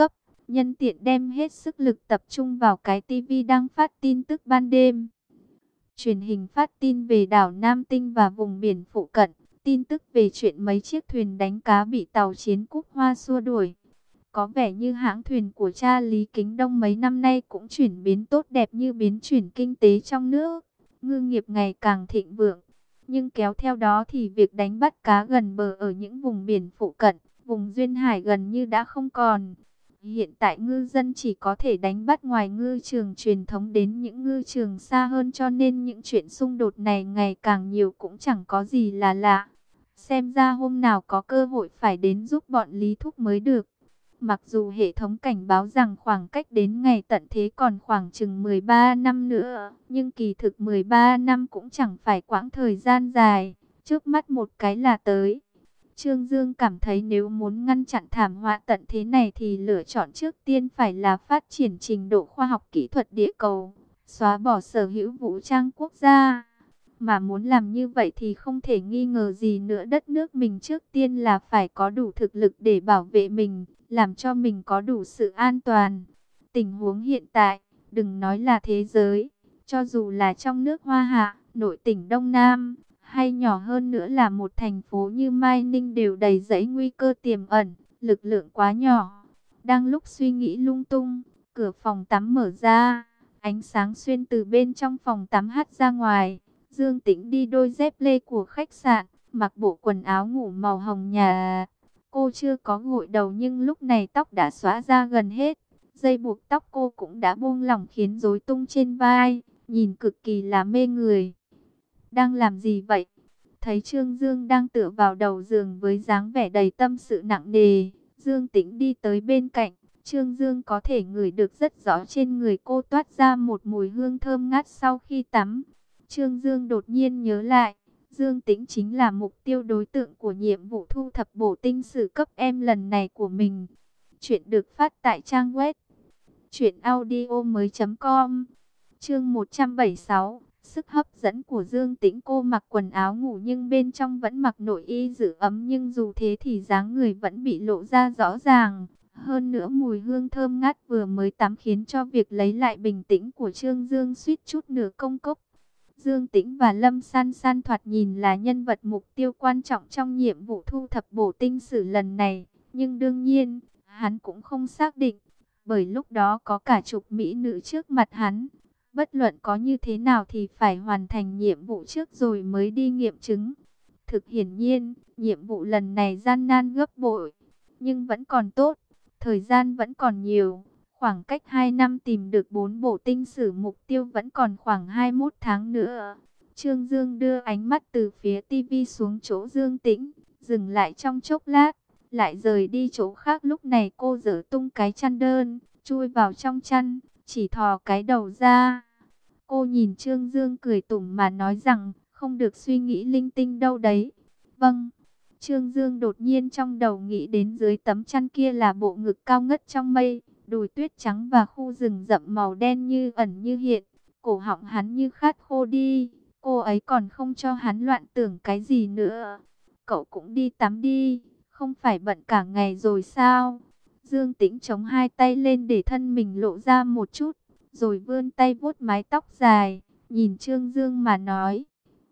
nhân tiện đem hết sức lực tập trung vào cái tivi đang phát tin tức ban đêm. Truyền hình phát tin về đảo Nam Tinh và vùng biển phụ cận, tin tức về chuyện mấy chiếc thuyền đánh cá bị tàu chiến Cúc Hoa xua đuổi. Có vẻ như hãng thuyền của cha Lý Kính Đông mấy năm nay cũng chuyển biến tốt đẹp như biến chuyển kinh tế trong nước, ngư nghiệp ngày càng thịnh vượng. Nhưng kéo theo đó thì việc đánh bắt cá gần bờ ở những vùng biển phụ cận, vùng duyên hải gần như đã không còn. Hiện tại ngư dân chỉ có thể đánh bắt ngoài ngư trường truyền thống đến những ngư trường xa hơn, cho nên những chuyện xung đột này ngày càng nhiều cũng chẳng có gì là lạ. Xem ra hôm nào có cơ hội phải đến giúp bọn Lý Thúc mới được. Mặc dù hệ thống cảnh báo rằng khoảng cách đến ngày tận thế còn khoảng chừng 13 năm nữa, nhưng kỳ thực 13 năm cũng chẳng phải quãng thời gian dài, trước mắt một cái là tới. Trương Dương cảm thấy nếu muốn ngăn chặn thảm họa tận thế này thì lựa chọn trước tiên phải là phát triển trình độ khoa học kỹ thuật địa cầu, xóa bỏ sở hữu vũ trang quốc gia. Mà muốn làm như vậy thì không thể nghi ngờ gì nữa, đất nước mình trước tiên là phải có đủ thực lực để bảo vệ mình, làm cho mình có đủ sự an toàn. Tình huống hiện tại, đừng nói là thế giới, cho dù là trong nước Hoa Hạ, nội tỉnh Đông Nam, hay nhỏ hơn nữa là một thành phố như Mai Ninh đều đầy dẫy nguy cơ tiềm ẩn, lực lượng quá nhỏ. Đang lúc suy nghĩ lung tung, cửa phòng tắm mở ra, ánh sáng xuyên từ bên trong phòng tắm hắt ra ngoài. Dương Tĩnh đi đôi dép lê của khách sạn, mặc bộ quần áo ngủ màu hồng nhạt. Cô chưa có gội đầu nhưng lúc này tóc đã xõa ra gần hết. Dây buộc tóc cô cũng đã buông lỏng khiến rối tung trên vai, nhìn cực kỳ là mê người. Đang làm gì vậy? Thấy Trương Dương đang tựa vào đầu giường với dáng vẻ đầy tâm sự nặng nề, Dương Tĩnh đi tới bên cạnh. Trương Dương có thể ngửi được rất rõ trên người cô toát ra một mùi hương thơm ngát sau khi tắm. Trương Dương đột nhiên nhớ lại, Dương Tĩnh chính là mục tiêu đối tượng của nhiệm vụ thu thập bổ tinh sử cấp em lần này của mình. Chuyện được phát tại trang web truyệnaudiomoi.com. Chương 176, sức hấp dẫn của Dương Tĩnh. Cô mặc quần áo ngủ nhưng bên trong vẫn mặc nội y giữ ấm, nhưng dù thế thì dáng người vẫn bị lộ ra rõ ràng. Hơn nữa mùi hương thơm ngát vừa mới tắm khiến cho việc lấy lại bình tĩnh của Trương Dương suýt chút nữa công cốc. Dương Tĩnh và Lâm San San thoạt nhìn là nhân vật mục tiêu quan trọng trong nhiệm vụ thu thập bổ tinh sử lần này. Nhưng đương nhiên, hắn cũng không xác định, bởi lúc đó có cả chục mỹ nữ trước mặt hắn. Bất luận có như thế nào thì phải hoàn thành nhiệm vụ trước rồi mới đi nghiệm chứng. Thực hiển nhiên, nhiệm vụ lần này gian nan gấp bội, nhưng vẫn còn tốt, thời gian vẫn còn nhiều. Khoảng cách 2 năm tìm được 4 bổ tinh sử mục tiêu vẫn còn khoảng 21 tháng nữa. Trương Dương đưa ánh mắt từ phía tivi xuống chỗ Dương Tĩnh, dừng lại trong chốc lát, lại rời đi chỗ khác. Lúc này cô giở tung cái chăn đơn, chui vào trong chăn, chỉ thò cái đầu ra. Cô nhìn Trương Dương cười tủm mà nói rằng, không được suy nghĩ linh tinh đâu đấy. Vâng. Trương Dương đột nhiên trong đầu nghĩ đến dưới tấm chăn kia là bộ ngực cao ngất trong mây, đùi tuyết trắng và khu rừng rậm màu đen như ẩn như hiện. Cổ họng hắn như khát khô đi, cô ấy còn không cho hắn loạn tưởng cái gì nữa. Cậu cũng đi tắm đi, không phải bận cả ngày rồi sao? Dương Tĩnh chống hai tay lên để thân mình lộ ra một chút, rồi vươn tay vuốt mái tóc dài, nhìn Trương Dương mà nói.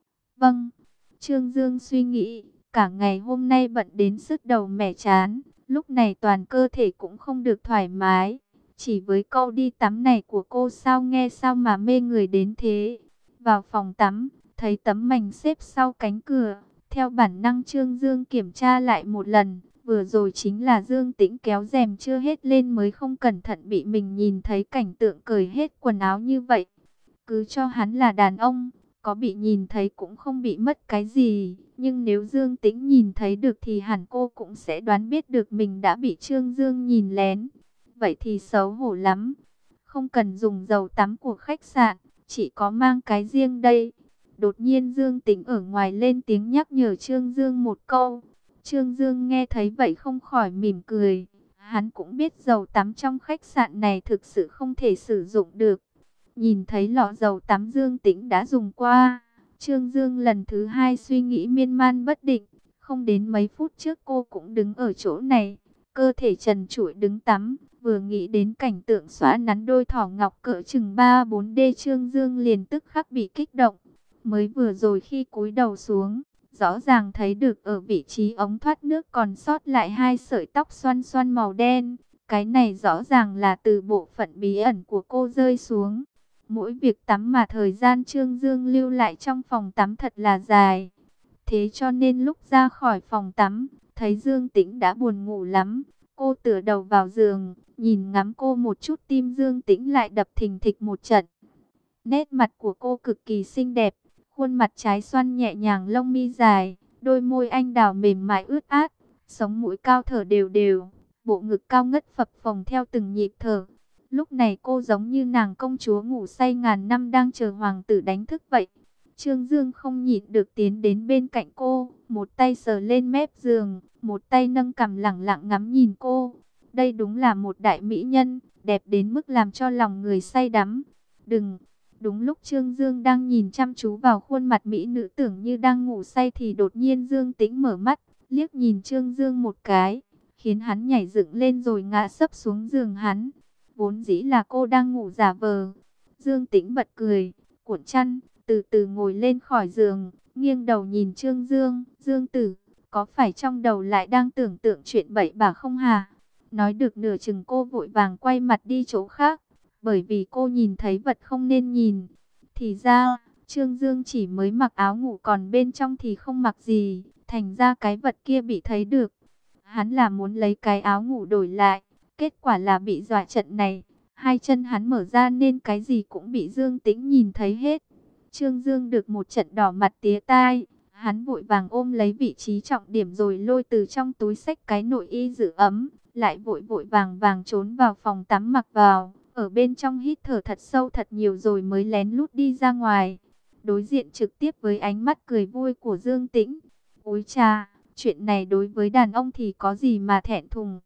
Vâng. Trương Dương suy nghĩ, cả ngày hôm nay bận đến sứt đầu mẻ chán, lúc này toàn cơ thể cũng không được thoải mái. Chỉ với câu đi tắm này của cô sao nghe sao mà mê người đến thế. Vào phòng tắm, thấy tấm mành xếp sau cánh cửa. Theo bản năng Trương Dương kiểm tra lại một lần. Vừa rồi chính là Dương Tĩnh kéo rèm chưa hết lên mới không cẩn thận bị mình nhìn thấy cảnh tượng cởi hết quần áo như vậy. Cứ cho hắn là đàn ông, có bị nhìn thấy cũng không bị mất cái gì. Nhưng nếu Dương Tĩnh nhìn thấy được thì hẳn cô cũng sẽ đoán biết được mình đã bị Trương Dương nhìn lén. Vậy thì xấu hổ lắm. Không cần dùng dầu tắm của khách sạn, chỉ có mang cái riêng đây. Đột nhiên Dương Tĩnh ở ngoài lên tiếng nhắc nhở Trương Dương một câu. Trương Dương nghe thấy vậy không khỏi mỉm cười. Hắn cũng biết dầu tắm trong khách sạn này thực sự không thể sử dụng được. Nhìn thấy lọ dầu tắm Dương Tĩnh đã dùng qua, Trương Dương lần thứ hai suy nghĩ miên man bất định. Không đến mấy phút trước cô cũng đứng ở chỗ này, cơ thể trần trụi đứng tắm, Vừa nghĩ đến cảnh tượng xóa nắn đôi thỏ ngọc cỡ chừng 3-4D, Trương Dương liền tức khắc bị kích động. Mới vừa rồi khi cúi đầu xuống, rõ ràng thấy được ở vị trí ống thoát nước còn sót lại 2 sợi tóc xoăn xoăn màu đen. Cái này rõ ràng là từ bộ phận bí ẩn của cô rơi xuống. Mỗi việc tắm mà thời gian Trương Dương lưu lại trong phòng tắm thật là dài. Thế cho nên lúc ra khỏi phòng tắm, thấy Dương Tĩnh đã buồn ngủ lắm. Cô tựa đầu vào giường, nhìn ngắm cô một chút, tim Dương Tĩnh lại đập thình thịch một trận. Nét mặt của cô cực kỳ xinh đẹp, khuôn mặt trái xoăn nhẹ nhàng, lông mi dài, đôi môi anh đào mềm mại ướt át, sống mũi cao thở đều đều, bộ ngực cao ngất phập phồng theo từng nhịp thở. Lúc này cô giống như nàng công chúa ngủ say ngàn năm đang chờ hoàng tử đánh thức vậy. Trương Dương không nhịn được tiến đến bên cạnh cô, một tay sờ lên mép giường, một tay nâng cằm lẳng lặng ngắm nhìn cô. Đây đúng là một đại mỹ nhân, đẹp đến mức làm cho lòng người say đắm. Đừng! Đúng lúc Trương Dương đang nhìn chăm chú vào khuôn mặt mỹ nữ tưởng như đang ngủ say thì đột nhiên Dương Tĩnh mở mắt, liếc nhìn Trương Dương một cái, khiến hắn nhảy dựng lên rồi ngã sấp xuống giường hắn. Vốn dĩ là cô đang ngủ giả vờ. Dương Tĩnh bật cười, cuộn chăn, từ từ ngồi lên khỏi giường, nghiêng đầu nhìn Trương Dương. Dương tử, có phải trong đầu lại đang tưởng tượng chuyện bậy bạ không hả? Nói được nửa chừng cô vội vàng quay mặt đi chỗ khác, bởi vì cô nhìn thấy vật không nên nhìn. Thì ra, Trương Dương chỉ mới mặc áo ngủ còn bên trong thì không mặc gì, thành ra cái vật kia bị thấy được. Hắn là muốn lấy cái áo ngủ đổi lại, kết quả là bị dọa trận này. Hai chân hắn mở ra nên cái gì cũng bị Dương Tĩnh nhìn thấy hết. Trương Dương được một trận đỏ mặt tía tai, hắn vội vàng ôm lấy vị trí trọng điểm rồi lôi từ trong túi xách cái nội y giữ ấm, lại vội vội vàng vàng trốn vào phòng tắm mặc vào, ở bên trong hít thở thật sâu thật nhiều rồi mới lén lút đi ra ngoài, đối diện trực tiếp với ánh mắt cười vui của Dương Tĩnh. Ôi cha, chuyện này đối với đàn ông thì có gì mà thẹn thùng.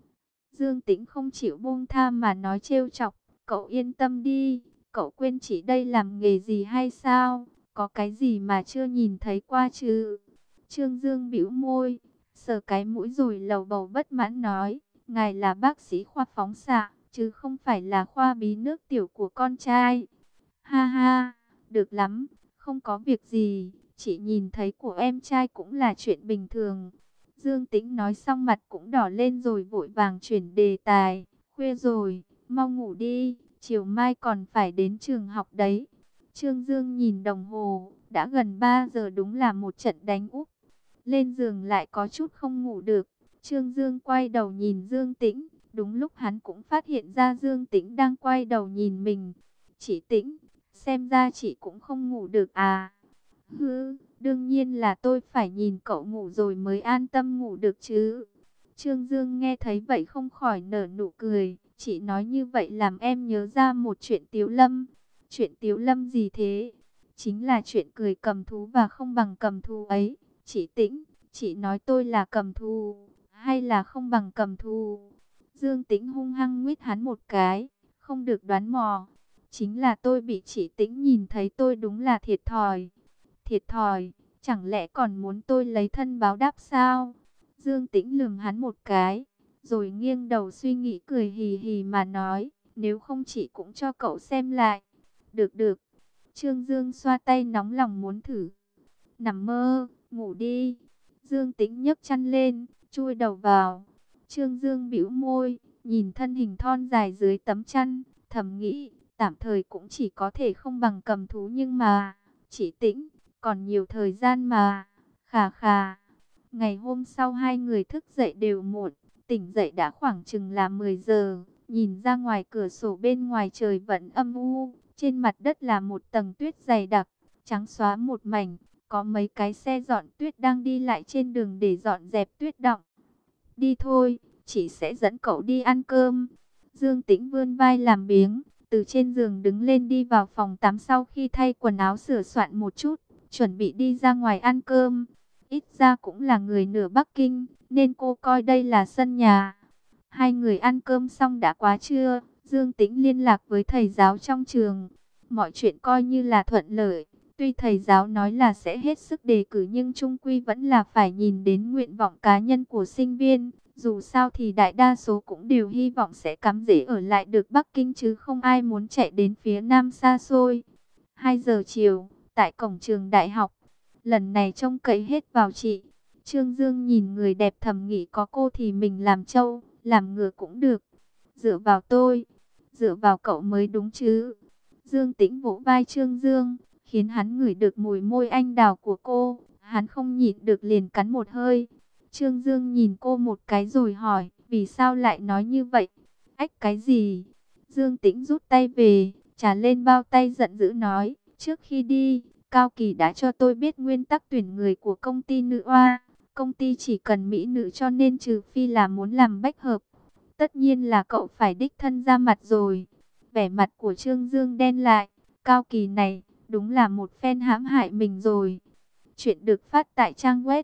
Dương Tĩnh không chịu buông tha mà nói trêu chọc, cậu yên tâm đi, cậu quên chị đây làm nghề gì hay sao, có cái gì mà chưa nhìn thấy qua chứ. Trương Dương bĩu môi, sờ cái mũi rồi lầu bầu bất mãn nói, ngài là bác sĩ khoa phóng xạ, chứ không phải là khoa bí nước tiểu của con trai. Ha ha, được lắm, không có việc gì, chị nhìn thấy của em trai cũng là chuyện bình thường. Dương Tĩnh nói xong mặt cũng đỏ lên rồi vội vàng chuyển đề tài, khuya rồi, mau ngủ đi, chiều mai còn phải đến trường học đấy. Trương Dương nhìn đồng hồ, đã gần 3 giờ, đúng là một trận đánh úp. Lên giường lại có chút không ngủ được, Trương Dương quay đầu nhìn Dương Tĩnh, đúng lúc hắn cũng phát hiện ra Dương Tĩnh đang quay đầu nhìn mình. Chị Tĩnh, xem ra chị cũng không ngủ được à? Hứ, đương nhiên là tôi phải nhìn cậu ngủ rồi mới an tâm ngủ được chứ. Trương Dương nghe thấy vậy không khỏi nở nụ cười. Chị nói như vậy làm em nhớ ra một chuyện Tiếu Lâm. Chuyện Tiếu Lâm gì thế? Chính là chuyện cười cầm thú và không bằng cầm thú ấy. Chị Tĩnh, chị nói tôi là cầm thú hay là không bằng cầm thú? Dương Tĩnh hung hăng nguyết hắn một cái. Không được đoán mò. Chính là tôi bị chị Tĩnh nhìn thấy, tôi đúng là thiệt thòi. Thiệt thòi, chẳng lẽ còn muốn tôi lấy thân báo đáp sao? Dương Tĩnh lườm hắn một cái, rồi nghiêng đầu suy nghĩ, cười hì hì mà nói, nếu không chị cũng cho cậu xem lại. Được được. Trương Dương xoa tay nóng lòng muốn thử. Nằm mơ, ngủ đi. Dương Tĩnh nhấc chăn lên, chui đầu vào. Trương Dương bĩu môi, nhìn thân hình thon dài dưới tấm chăn, thầm nghĩ, tạm thời cũng chỉ có thể không bằng cầm thú, nhưng mà, chị Tĩnh, còn nhiều thời gian mà. Khà khà. Ngày hôm sau hai người thức dậy đều muộn, tỉnh dậy đã khoảng chừng là 10 giờ. Nhìn ra ngoài cửa sổ, bên ngoài trời vẫn âm u, trên mặt đất là một tầng tuyết dày đặc, trắng xóa một mảnh. Có mấy cái xe dọn tuyết đang đi lại trên đường để dọn dẹp tuyết đọng. Đi thôi, chị sẽ dẫn cậu đi ăn cơm. Dương Tĩnh vươn vai làm biếng, từ trên giường đứng lên đi vào phòng tắm, sau khi thay quần áo sửa soạn một chút, chuẩn bị đi ra ngoài ăn cơm. Ít ra cũng là người nửa Bắc Kinh, nên cô coi đây là sân nhà. Hai người ăn cơm xong đã quá trưa, Dương Tĩnh liên lạc với thầy giáo trong trường. Mọi chuyện coi như là thuận lợi. Tuy thầy giáo nói là sẽ hết sức đề cử nhưng chung quy vẫn là phải nhìn đến nguyện vọng cá nhân của sinh viên. Dù sao thì đại đa số cũng đều hy vọng sẽ cắm rễ ở lại được Bắc Kinh chứ không ai muốn chạy đến phía Nam xa xôi. 2 giờ chiều, tại cổng trường đại học, lần này trông cậy hết vào chị. Trương Dương nhìn người đẹp thầm nghĩ có cô thì mình làm trâu, làm ngựa cũng được. Dựa vào tôi, dựa vào cậu mới đúng chứ. Dương Tĩnh vỗ vai Trương Dương, khiến hắn ngửi được mùi môi anh đào của cô. Hắn không nhịn được liền cắn một hơi. Trương Dương nhìn cô một cái rồi hỏi, vì sao lại nói như vậy? Ách cái gì? Dương Tĩnh rút tay về, trà lên bao tay giận dữ nói, trước khi đi, Cao Kỳ đã cho tôi biết nguyên tắc tuyển người của công ty nữ oa. Công ty chỉ cần mỹ nữ cho nên trừ phi là muốn làm bách hợp. Tất nhiên là cậu phải đích thân ra mặt rồi. Vẻ mặt của Trương Dương đen lại, Cao Kỳ này, đúng là một phen hãm hại mình rồi. Chuyện được phát tại trang web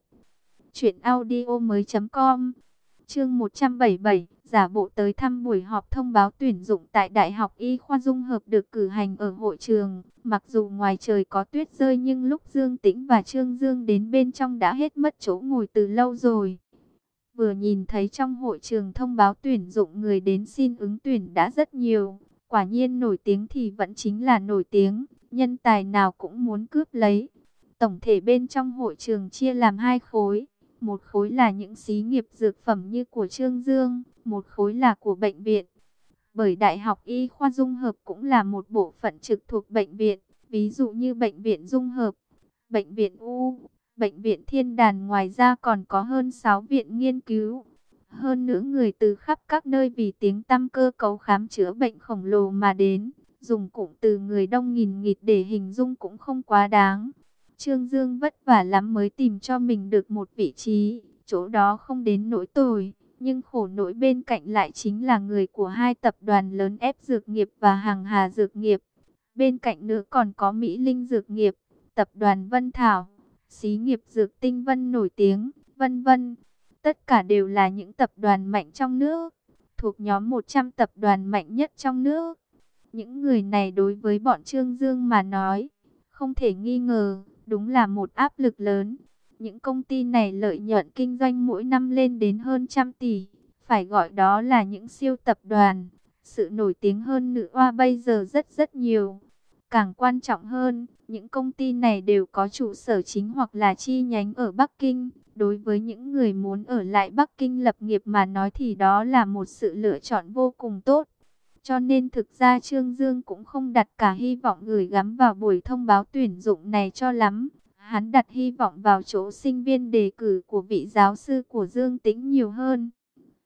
truyệnaudiomoi.com. Chương 177, giả bộ tới thăm buổi họp thông báo tuyển dụng tại Đại học Y khoa Dung hợp được cử hành ở hội trường. Mặc dù ngoài trời có tuyết rơi nhưng lúc Dương Tĩnh và Trương Dương đến bên trong đã hết mất chỗ ngồi từ lâu rồi. Vừa nhìn thấy trong hội trường thông báo tuyển dụng người đến xin ứng tuyển đã rất nhiều. Quả nhiên nổi tiếng thì vẫn chính là nổi tiếng, nhân tài nào cũng muốn cướp lấy. Tổng thể bên trong hội trường chia làm 2 khối. Một khối là những xí nghiệp dược phẩm như của Trương Dương, một khối là của bệnh viện. Bởi Đại học Y khoa Dung hợp cũng là một bộ phận trực thuộc bệnh viện, ví dụ như bệnh viện Dung hợp, bệnh viện U, bệnh viện Thiên Đàn, ngoài ra còn có hơn 6 viện nghiên cứu. Hơn nữa người từ khắp các nơi vì tiếng tăm cơ cấu khám chữa bệnh khổng lồ mà đến, dùng cụm từ người đông nghìn nghịt để hình dung cũng không quá đáng. Trương Dương vất vả lắm mới tìm cho mình được một vị trí, chỗ đó không đến nỗi tồi, nhưng khổ nỗi bên cạnh lại chính là người của 2 tập đoàn lớn ép Dược nghiệp và Hàng Hà Dược nghiệp. Bên cạnh nữa còn có Mỹ Linh Dược nghiệp, tập đoàn Vân Thảo, xí nghiệp Dược Tinh Vân nổi tiếng, vân vân. Tất cả đều là những tập đoàn mạnh trong nước, thuộc nhóm 100 tập đoàn mạnh nhất trong nước. Những người này đối với bọn Trương Dương mà nói, không thể nghi ngờ, đúng là một áp lực lớn. Những công ty này lợi nhuận kinh doanh mỗi năm lên đến hơn 100 tỷ, phải gọi đó là những siêu tập đoàn. Sự nổi tiếng hơn nữ oa bây giờ rất nhiều. Càng quan trọng hơn, những công ty này đều có trụ sở chính hoặc là chi nhánh ở Bắc Kinh. Đối với những người muốn ở lại Bắc Kinh lập nghiệp mà nói thì đó là một sự lựa chọn vô cùng tốt. Cho nên thực ra Trương Dương cũng không đặt cả hy vọng gửi gắm vào buổi thông báo tuyển dụng này cho lắm. Hắn đặt hy vọng vào chỗ sinh viên đề cử của vị giáo sư của Dương Tĩnh nhiều hơn.